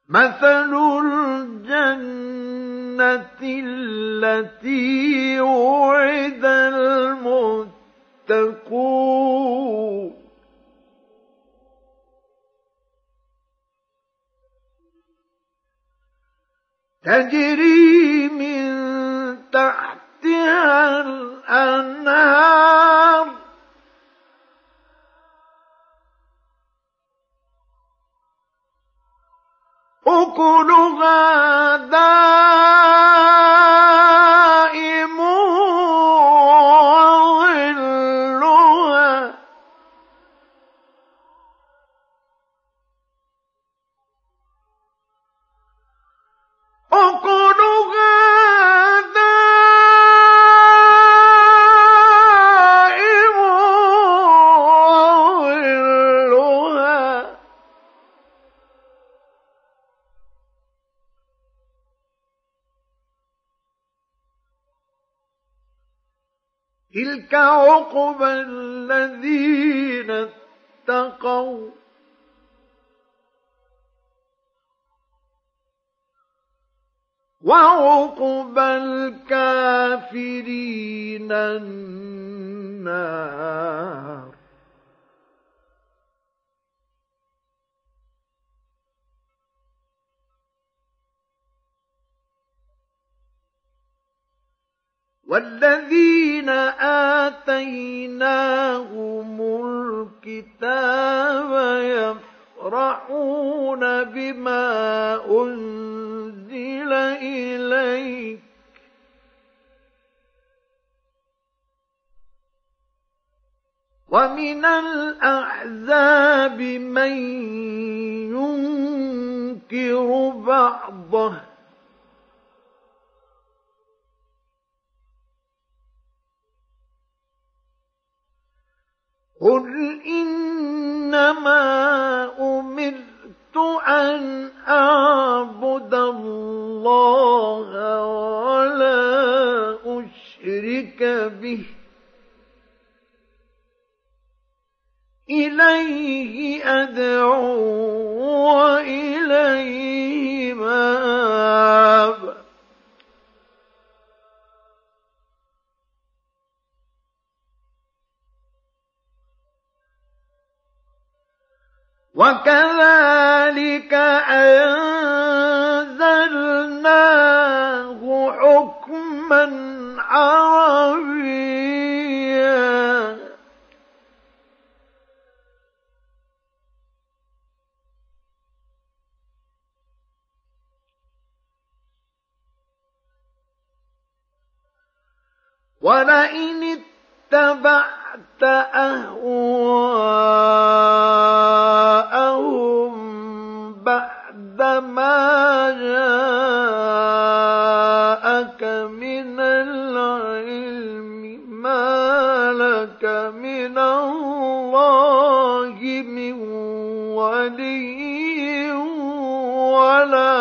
مثل الجنة التي وعد المتقون تجري من تحتها الأنهار أكلها دائم وظلها تلك عقبى الذين اتقوا وعقبى الكافرين النار. والذين آتيناهم الكتاب يفرحون بما أنزل إليك ومن الأحزاب من ينكر بعضه قل إنما أمرت أن أعبد الله ولا أشرك به إليه أدعو وإليه مآب. وكذلك أنزلناه حكما عربيا ولئن اتبعت أهواءهم بعدما جاءك من العلم ما لك من الله من ولي ولا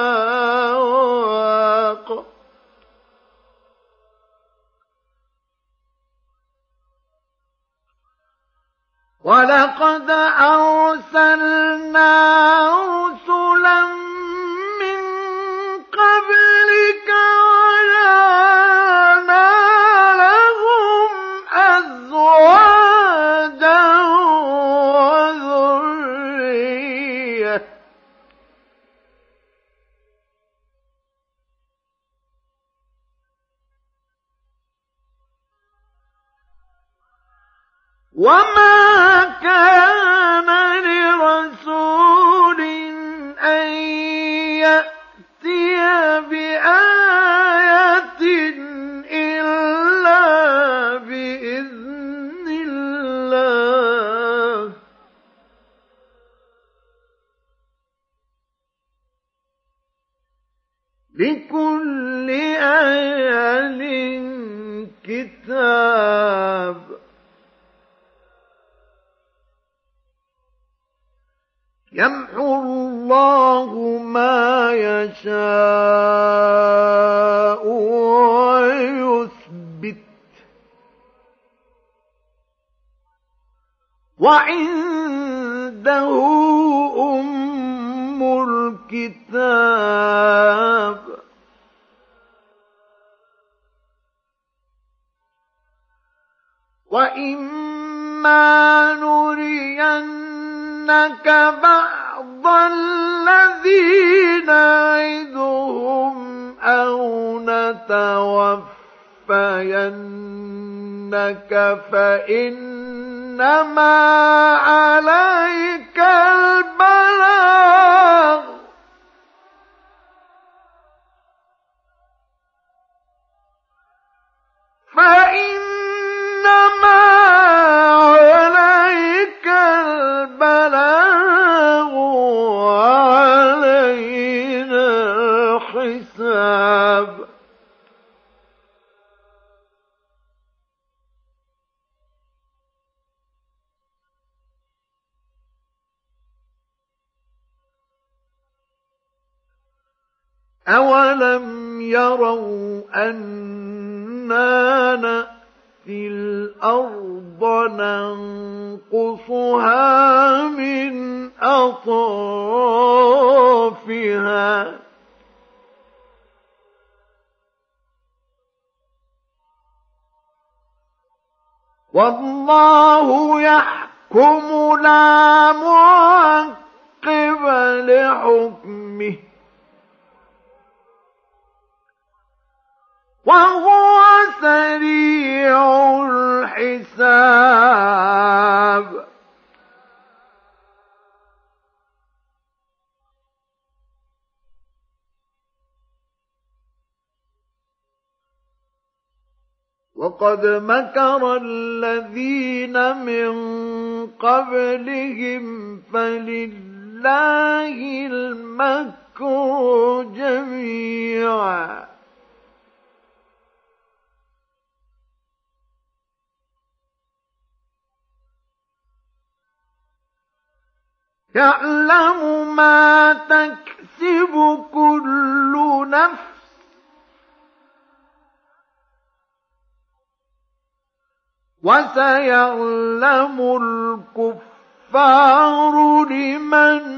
واق. ولقد أرسلنا رسلا من قبلك وجعلنا لهم أزواجا وذرية وما كان لرسول أن يأتي بآية إلا بإذن الله لكل أجل كتاب. يمحو الله ما يشاء ويثبت وعنده أم الكتاب الكتاب وإما نرينك بعض الذي نعدهم أو نتوفينك فإنما عليك البلاغ عليك البلاغ وعلينا الحساب أولم يروا أنا نأتي الأرض ننقصها من أطرافها والله يحكم لا معقب لحكمه وهو سريع الحساب وقد مكر الذين من قبلهم فلله المكر جميعا يعلم ما تكسب كل نفس وسيعلم الكفار لمن